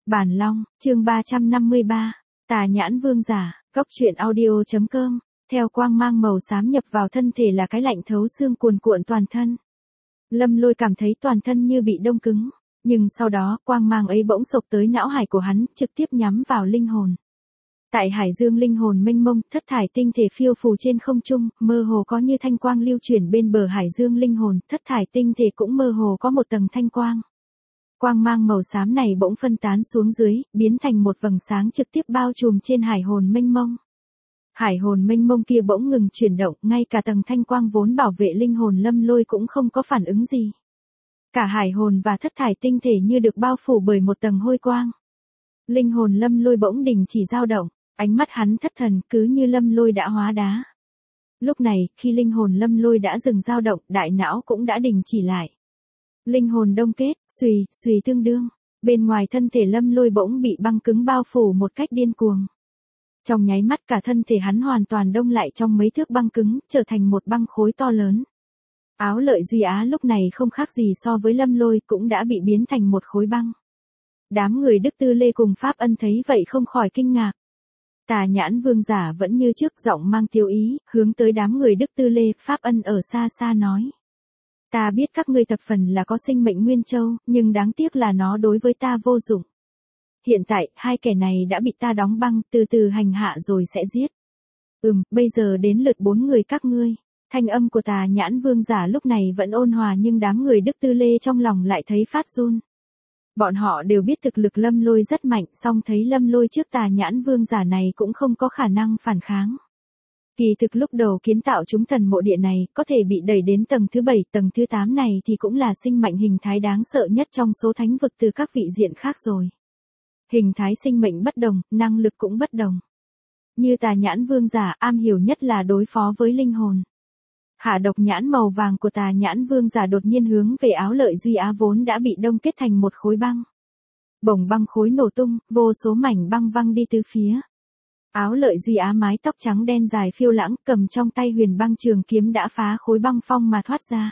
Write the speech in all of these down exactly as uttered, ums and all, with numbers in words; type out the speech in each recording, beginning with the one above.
Bản Long, chương ba trăm năm mươi ba, Tà Nhãn Vương Giả, Cốc truyện audio.com, theo quang mang màu xám nhập vào thân thể là cái lạnh thấu xương cuồn cuộn toàn thân. Lâm Lôi cảm thấy toàn thân như bị đông cứng, nhưng sau đó quang mang ấy bỗng sộc tới não hải của hắn, trực tiếp nhắm vào linh hồn. Tại hải dương linh hồn mênh mông, thất thải tinh thể phiêu phù trên không trung, mơ hồ có như thanh quang lưu chuyển bên bờ hải dương linh hồn, thất thải tinh thể cũng mơ hồ có một tầng thanh quang. Quang mang màu xám này bỗng phân tán xuống dưới, biến thành một vầng sáng trực tiếp bao trùm trên hải hồn mênh mông. Hải hồn mênh mông kia bỗng ngừng chuyển động, ngay cả tầng thanh quang vốn bảo vệ linh hồn Lâm Lôi cũng không có phản ứng gì. Cả hải hồn và thất thải tinh thể như được bao phủ bởi một tầng hôi quang. Linh hồn Lâm Lôi bỗng đình chỉ dao động, ánh mắt hắn thất thần, cứ như Lâm Lôi đã hóa đá. Lúc này, khi linh hồn Lâm Lôi đã dừng dao động, đại não cũng đã đình chỉ lại. Linh hồn đông kết, xùy, xùy tương đương. Bên ngoài thân thể Lâm Lôi bỗng bị băng cứng bao phủ một cách điên cuồng. Trong nháy mắt cả thân thể hắn hoàn toàn đông lại trong mấy thước băng cứng, trở thành một băng khối to lớn. Áo Lợi Duy Á lúc này không khác gì so với Lâm Lôi, cũng đã bị biến thành một khối băng. Đám người Đức Tư Lê cùng Pháp Ân thấy vậy không khỏi kinh ngạc. Tà Nhãn Vương Giả vẫn như trước, giọng mang tiêu ý, hướng tới đám người Đức Tư Lê, Pháp Ân ở xa xa nói. Ta biết các ngươi thập phần là có sinh mệnh Nguyên Châu, nhưng đáng tiếc là nó đối với ta vô dụng. Hiện tại, hai kẻ này đã bị ta đóng băng, từ từ hành hạ rồi sẽ giết. Ừm, bây giờ đến lượt bốn người các ngươi. Thanh âm của Tà Nhãn Vương Giả lúc này vẫn ôn hòa, nhưng đám người Đức Tư Lê trong lòng lại thấy phát run. Bọn họ đều biết thực lực Lâm Lôi rất mạnh, song thấy Lâm Lôi trước Tà Nhãn Vương Giả này cũng không có khả năng phản kháng. Kỳ thực lúc đầu kiến tạo chúng thần mộ địa này, có thể bị đẩy đến tầng thứ bảy, tầng thứ tám này thì cũng là sinh mệnh hình thái đáng sợ nhất trong số thánh vực từ các vị diện khác rồi. Hình thái sinh mệnh bất đồng, năng lực cũng bất đồng. Như Tà Nhãn Vương Giả am hiểu nhất là đối phó với linh hồn. Hạ độc nhãn màu vàng của Tà Nhãn Vương Giả đột nhiên hướng về Áo Lợi Duy Á vốn đã bị đông kết thành một khối băng. Bổng băng khối nổ tung, vô số mảnh băng văng đi tứ phía. Áo Lợi Duy Á mái tóc trắng đen dài phiêu lãng, cầm trong tay huyền băng trường kiếm đã phá khối băng phong mà thoát ra.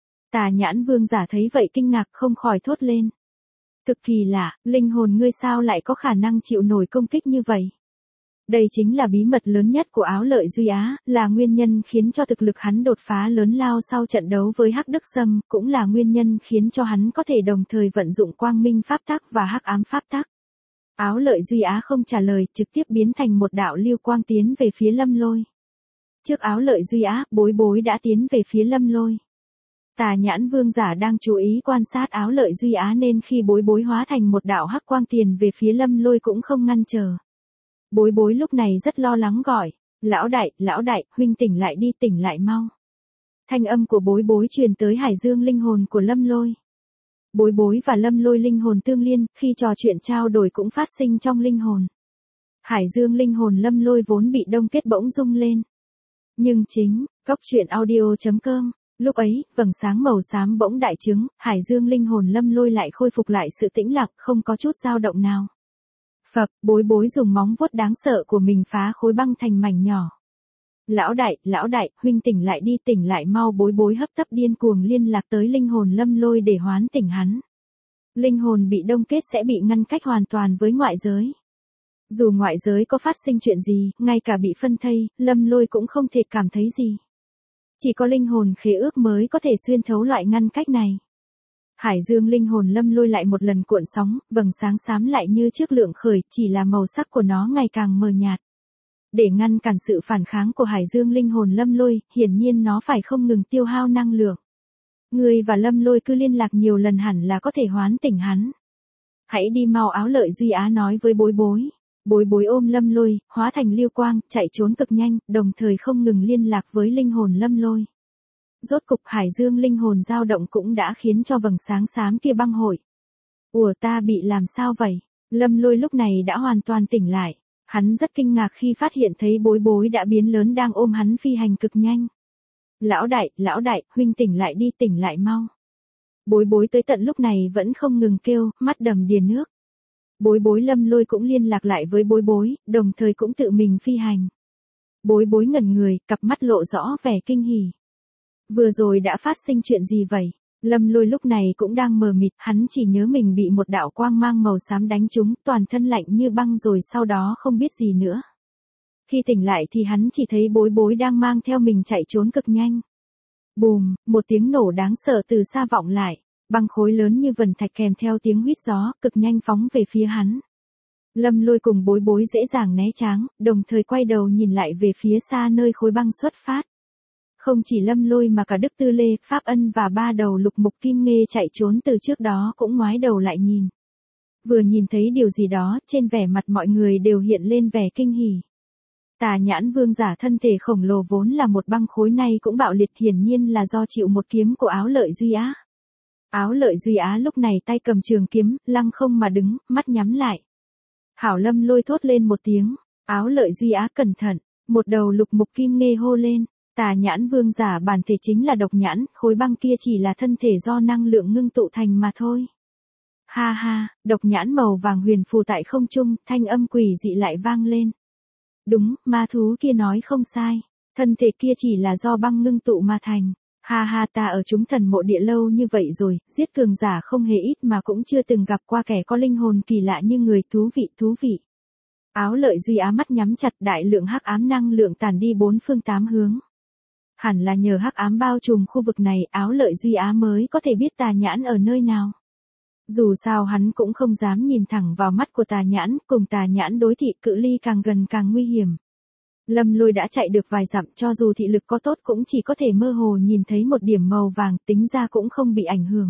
Tà Nhãn Vương Giả thấy vậy kinh ngạc không khỏi thốt lên. Cực kỳ lạ, linh hồn ngươi sao lại có khả năng chịu nổi công kích như vậy? Đây chính là bí mật lớn nhất của Áo Lợi Duy Á, là nguyên nhân khiến cho thực lực hắn đột phá lớn lao sau trận đấu với Hắc Đức Sâm, cũng là nguyên nhân khiến cho hắn có thể đồng thời vận dụng Quang Minh Pháp Tắc và Hắc Ám Pháp Tắc. Áo Lợi Duy Á không trả lời, trực tiếp biến thành một đạo lưu quang tiến về phía Lâm Lôi. Trước Áo Lợi Duy Á, Bối Bối đã tiến về phía Lâm Lôi. Tà Nhãn Vương Giả đang chú ý quan sát Áo Lợi Duy Á nên khi Bối Bối hóa thành một đạo hắc quang tiền về phía Lâm Lôi cũng không ngăn trở. Bối Bối lúc này rất lo lắng gọi, lão đại, lão đại, huynh tỉnh lại đi, tỉnh lại mau. Thanh âm của Bối Bối truyền tới hải dương linh hồn của Lâm Lôi. Bối Bối và Lâm Lôi linh hồn tương liên, khi trò chuyện trao đổi cũng phát sinh trong linh hồn. Hải dương linh hồn Lâm Lôi vốn bị đông kết bỗng rung lên. Nhưng chính, Cốc truyện audio.com, lúc ấy, vầng sáng màu xám bỗng đại trứng, hải dương linh hồn Lâm Lôi lại khôi phục lại sự tĩnh lặng, không có chút dao động nào. Phập, Bối Bối dùng móng vuốt đáng sợ của mình phá khối băng thành mảnh nhỏ. Lão đại, lão đại, huynh tỉnh lại đi, tỉnh lại mau. Bối Bối hấp tấp điên cuồng liên lạc tới linh hồn Lâm Lôi để hoán tỉnh hắn. Linh hồn bị đông kết sẽ bị ngăn cách hoàn toàn với ngoại giới. Dù ngoại giới có phát sinh chuyện gì, ngay cả bị phân thây, Lâm Lôi cũng không thể cảm thấy gì. Chỉ có linh hồn khế ước mới có thể xuyên thấu loại ngăn cách này. Hải dương linh hồn Lâm Lôi lại một lần cuộn sóng, vầng sáng xám lại như trước lượng khởi, chỉ là màu sắc của nó ngày càng mờ nhạt. Để ngăn cản sự phản kháng của hải dương linh hồn Lâm Lôi, hiển nhiên nó phải không ngừng tiêu hao năng lượng. Ngươi và Lâm Lôi cứ liên lạc nhiều lần hẳn là có thể hoán tỉnh hắn. Hãy đi mau, Áo Lợi Duy Á nói với Bối Bối. Bối Bối ôm Lâm Lôi, hóa thành lưu quang, chạy trốn cực nhanh, đồng thời không ngừng liên lạc với linh hồn Lâm Lôi. Rốt cục hải dương linh hồn dao động cũng đã khiến cho vầng sáng xám kia băng hội. Ủa, ta bị làm sao vậy? Lâm Lôi lúc này đã hoàn toàn tỉnh lại. Hắn rất kinh ngạc khi phát hiện thấy Bối Bối đã biến lớn đang ôm hắn phi hành cực nhanh. Lão đại, lão đại, huynh tỉnh lại đi, tỉnh lại mau. Bối Bối tới tận lúc này vẫn không ngừng kêu, mắt đầm đìa nước. Bối Bối Lâm Lôi cũng liên lạc lại với Bối Bối, đồng thời cũng tự mình phi hành. Bối Bối ngẩn người, cặp mắt lộ rõ vẻ kinh hỉ. Vừa rồi đã phát sinh chuyện gì vậy? Lâm Lôi lúc này cũng đang mờ mịt, hắn chỉ nhớ mình bị một đạo quang mang màu xám đánh trúng, toàn thân lạnh như băng rồi sau đó không biết gì nữa. Khi tỉnh lại thì hắn chỉ thấy Bối Bối đang mang theo mình chạy trốn cực nhanh. Bùm, một tiếng nổ đáng sợ từ xa vọng lại, băng khối lớn như vần thạch kèm theo tiếng huýt gió, cực nhanh phóng về phía hắn. Lâm Lôi cùng Bối Bối dễ dàng né tránh, đồng thời quay đầu nhìn lại về phía xa nơi khối băng xuất phát. Không chỉ Lâm Lôi mà cả Đức Tư Lê, Pháp Ân và ba đầu Lục Mục Kim Nghê chạy trốn từ trước đó cũng ngoái đầu lại nhìn. Vừa nhìn thấy điều gì đó, trên vẻ mặt mọi người đều hiện lên vẻ kinh hỉ. Tà Nhãn Vương giả thân thể khổng lồ vốn là một băng khối này cũng bạo liệt, hiển nhiên là do chịu một kiếm của Áo Lợi Duy Á. Áo Lợi Duy Á lúc này tay cầm trường kiếm, lăng không mà đứng, mắt nhắm lại. Hảo Lâm Lôi thốt lên một tiếng, Áo Lợi Duy Á cẩn thận, một đầu Lục Mục Kim Nghê hô lên. Tà Nhãn Vương giả bản thể chính là độc nhãn, khối băng kia chỉ là thân thể do năng lượng ngưng tụ thành mà thôi. Ha ha, độc nhãn màu vàng huyền phù tại không trung, thanh âm quỷ dị lại vang lên. Đúng, ma thú kia nói không sai, thân thể kia chỉ là do băng ngưng tụ mà thành. Ha ha, ta ở chúng thần mộ địa lâu như vậy rồi, giết cường giả không hề ít mà cũng chưa từng gặp qua kẻ có linh hồn kỳ lạ như người, thú vị thú vị. Áo Lợi Duy Á mắt nhắm chặt, đại lượng hắc ám năng lượng tản đi bốn phương tám hướng. Hẳn là nhờ hắc ám bao trùm khu vực này, Áo Lợi Duy Á mới có thể biết Tà Nhãn ở nơi nào. Dù sao hắn cũng không dám nhìn thẳng vào mắt của Tà Nhãn, cùng Tà Nhãn đối thị, cự ly càng gần càng nguy hiểm. Lâm Lôi đã chạy được vài dặm, cho dù thị lực có tốt cũng chỉ có thể mơ hồ nhìn thấy một điểm màu vàng, tính ra cũng không bị ảnh hưởng.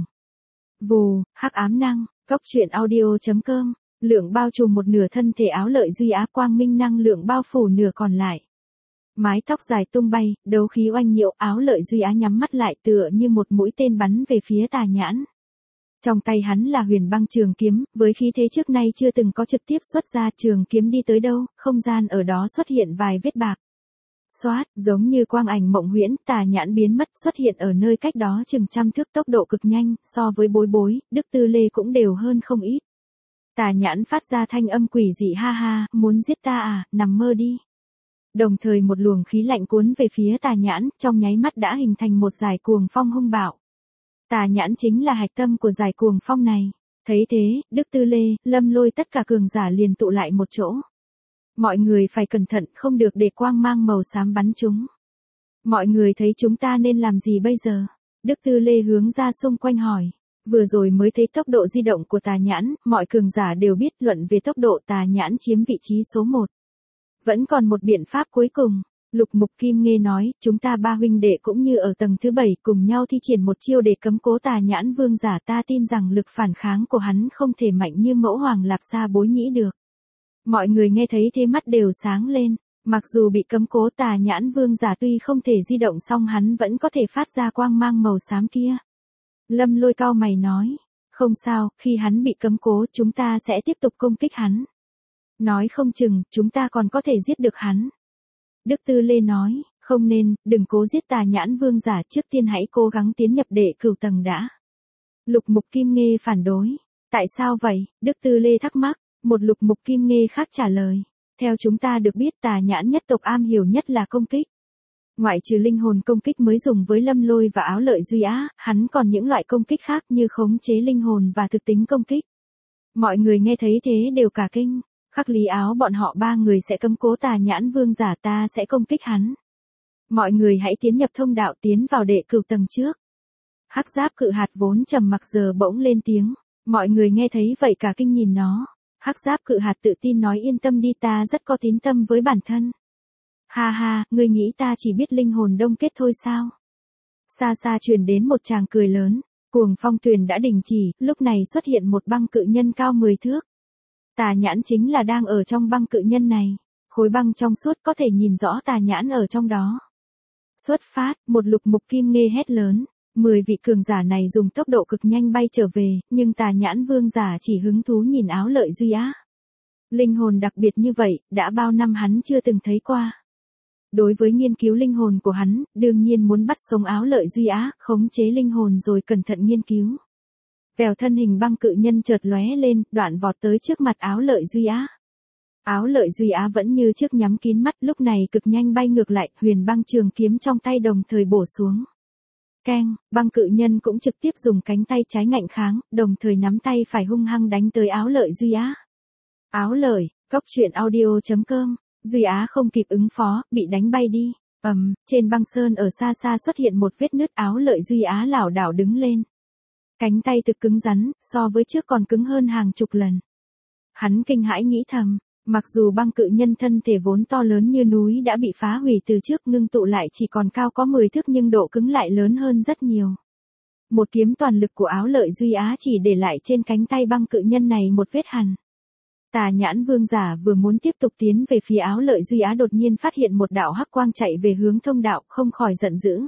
Vù, hắc ám năng, cốc truyện audio chấm com, lượng bao trùm một nửa thân thể Áo Lợi Duy Á, quang minh năng lượng bao phủ nửa còn lại. Mái tóc dài tung bay, đấu khí oanh nhiễu, Áo Lợi Duy Á nhắm mắt lại tựa như một mũi tên bắn về phía Tà Nhãn. Trong tay hắn là huyền băng trường kiếm, với khí thế trước nay chưa từng có trực tiếp xuất ra, trường kiếm đi tới đâu, không gian ở đó xuất hiện vài vết bạc. Xoát, giống như quang ảnh mộng huyễn, Tà Nhãn biến mất, xuất hiện ở nơi cách đó chừng trăm thước, tốc độ cực nhanh, so với Bối Bối, Đức Tư Lê cũng đều hơn không ít. Tà Nhãn phát ra thanh âm quỷ dị, ha ha, muốn giết ta à, nằm mơ đi. Đồng thời một luồng khí lạnh cuốn về phía Tà Nhãn, trong nháy mắt đã hình thành một dải cuồng phong hung bạo. Tà Nhãn chính là hạch tâm của dải cuồng phong này. Thấy thế, Đức Tư Lê, Lâm Lôi tất cả cường giả liền tụ lại một chỗ. Mọi người phải cẩn thận, không được để quang mang màu xám bắn chúng. Mọi người thấy chúng ta nên làm gì bây giờ? Đức Tư Lê hướng ra xung quanh hỏi. Vừa rồi mới thấy tốc độ di động của Tà Nhãn, mọi cường giả đều biết luận về tốc độ Tà Nhãn chiếm vị trí số một. Vẫn còn một biện pháp cuối cùng. Lục Mục Kim Nghê nói, chúng ta ba huynh đệ cũng như ở tầng thứ bảy cùng nhau thi triển một chiêu để cấm cố Tà Nhãn Vương giả, ta tin rằng lực phản kháng của hắn không thể mạnh như Mẫu Hoàng Lạp Sa Bối Nhĩ được. Mọi người nghe thấy thế mắt đều sáng lên, mặc dù bị cấm cố Tà Nhãn Vương giả tuy không thể di động song hắn vẫn có thể phát ra quang mang màu xám kia. Lâm Lôi cau mày nói, không sao, khi hắn bị cấm cố chúng ta sẽ tiếp tục công kích hắn. Nói không chừng, chúng ta còn có thể giết được hắn. Đức Tư Lê nói, không nên, đừng cố giết Tà Nhãn Vương giả, trước tiên hãy cố gắng tiến nhập đệ cửu tầng đã. Lục Mục Kim Nghê phản đối. Tại sao vậy? Đức Tư Lê thắc mắc, một Lục Mục Kim Nghê khác trả lời. Theo chúng ta được biết Tà Nhãn nhất tộc am hiểu nhất là công kích. Ngoại trừ linh hồn công kích mới dùng với Lâm Lôi và Áo Lợi Duy Á, hắn còn những loại công kích khác như khống chế linh hồn và thực tính công kích. Mọi người nghe thấy thế đều cả kinh. Khắc Lý Áo bọn họ ba người sẽ cấm cố Tà Nhãn Vương giả, ta sẽ công kích hắn. Mọi người hãy tiến nhập thông đạo tiến vào đệ cửu tầng trước. Hắc Giáp Cự Hạt vốn trầm mặc giờ bỗng lên tiếng. Mọi người nghe thấy vậy cả kinh nhìn nó. Hắc Giáp Cự Hạt tự tin nói, yên tâm đi, ta rất có tín tâm với bản thân. Ha ha, ngươi nghĩ ta chỉ biết linh hồn đông kết thôi sao? Xa xa truyền đến một tràng cười lớn. Cuồng phong thuyền đã đình chỉ, lúc này xuất hiện một băng cự nhân cao mười thước. Tà Nhãn chính là đang ở trong băng cự nhân này. Khối băng trong suốt có thể nhìn rõ Tà Nhãn ở trong đó. Xuất phát, một Lục Mục Kim Nghê hét lớn. Mười vị cường giả này dùng tốc độ cực nhanh bay trở về, nhưng Tà Nhãn Vương giả chỉ hứng thú nhìn Áo Lợi Duy Á. Linh hồn đặc biệt như vậy, đã bao năm hắn chưa từng thấy qua. Đối với nghiên cứu linh hồn của hắn, đương nhiên muốn bắt sống Áo Lợi Duy Á, khống chế linh hồn rồi cẩn thận nghiên cứu. Vèo, thân hình băng cự nhân chợt lóe lên, đoạn vọt tới trước mặt Áo Lợi Duy Á. Áo Lợi Duy Á vẫn như trước nhắm kín mắt, lúc này cực nhanh bay ngược lại, huyền băng trường kiếm trong tay đồng thời bổ xuống. Keng, băng cự nhân cũng trực tiếp dùng cánh tay trái ngạnh kháng, đồng thời nắm tay phải hung hăng đánh tới Áo Lợi Duy Á. Áo Lợi, Cốc truyện audio.com, Duy Á không kịp ứng phó, bị đánh bay đi. Ầm, um, trên băng sơn ở xa xa xuất hiện một vết nứt, Áo Lợi Duy Á lảo đảo đứng lên. Cánh tay thực cứng rắn, so với trước còn cứng hơn hàng chục lần. Hắn kinh hãi nghĩ thầm, mặc dù băng cự nhân thân thể vốn to lớn như núi đã bị phá hủy từ trước, ngưng tụ lại chỉ còn cao có mười thước nhưng độ cứng lại lớn hơn rất nhiều. Một kiếm toàn lực của Áo Lợi Duy Á chỉ để lại trên cánh tay băng cự nhân này một vết hằn. Tà Nhãn Vương giả vừa muốn tiếp tục tiến về phía Áo Lợi Duy Á, đột nhiên phát hiện một đạo hắc quang chạy về hướng thông đạo, không khỏi giận dữ.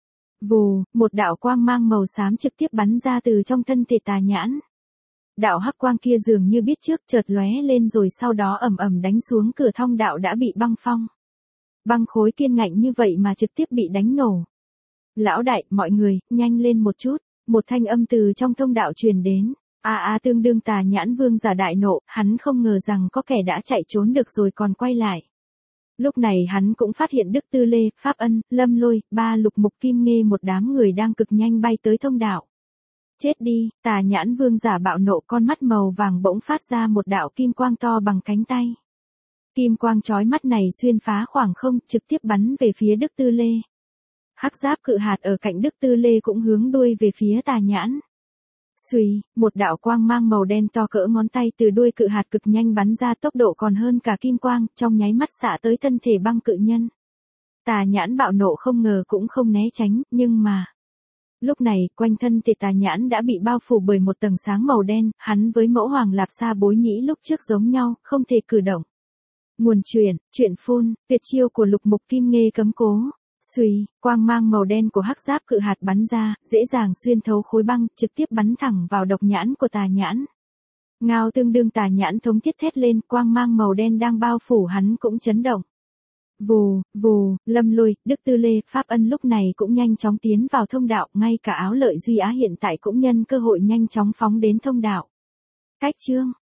Vù, một đạo quang mang màu xám trực tiếp bắn ra từ trong thân thể Tà Nhãn. Đạo hắc quang kia dường như biết trước, chợt lóe lên rồi sau đó ầm ầm đánh xuống cửa thông đạo đã bị băng phong. Băng khối kiên ngạnh như vậy mà trực tiếp bị đánh nổ. Lão đại, mọi người, nhanh lên một chút, một thanh âm từ trong thông đạo truyền đến. A a tương đương Tà Nhãn Vương giả đại nộ, hắn không ngờ rằng có kẻ đã chạy trốn được rồi còn quay lại. Lúc này hắn cũng phát hiện Đức Tư Lê, Pháp Ân, Lâm Lôi, ba Lục Mục Kim Nghê một đám người đang cực nhanh bay tới thông đạo. Chết đi, Tà Nhãn Vương giả bạo nộ, con mắt màu vàng bỗng phát ra một đạo kim quang to bằng cánh tay. Kim quang chói mắt này xuyên phá khoảng không, trực tiếp bắn về phía Đức Tư Lê. Hắc giáp cự hạt ở cạnh Đức Tư Lê cũng hướng đuôi về phía Tà Nhãn. Xuy, một đạo quang mang màu đen to cỡ ngón tay từ đuôi cự hạt cực nhanh bắn ra, tốc độ còn hơn cả kim quang, trong nháy mắt xạ tới thân thể băng cự nhân. Tà Nhãn bạo nộ không ngờ cũng không né tránh, nhưng mà... Lúc này, quanh thân thể Tà Nhãn đã bị bao phủ bởi một tầng sáng màu đen, hắn với Mẫu Hoàng Lạp Sa Bối Nhĩ lúc trước giống nhau, không thể cử động. Nguồn truyện, truyện phun, tuyệt chiêu của Lục Mục Kim Nghê cấm cố. Xuy, quang mang màu đen của hắc giáp cự hạt bắn ra, dễ dàng xuyên thấu khối băng, trực tiếp bắn thẳng vào độc nhãn của Tà Nhãn. Ngao tương đương Tà Nhãn thống thiết thét lên, quang mang màu đen đang bao phủ hắn cũng chấn động. Vù, vù, Lâm Lôi, Đức Tư Lê, Pháp Ân lúc này cũng nhanh chóng tiến vào thông đạo, ngay cả Áo Lợi Duy Á hiện tại cũng nhân cơ hội nhanh chóng phóng đến thông đạo. Cách chương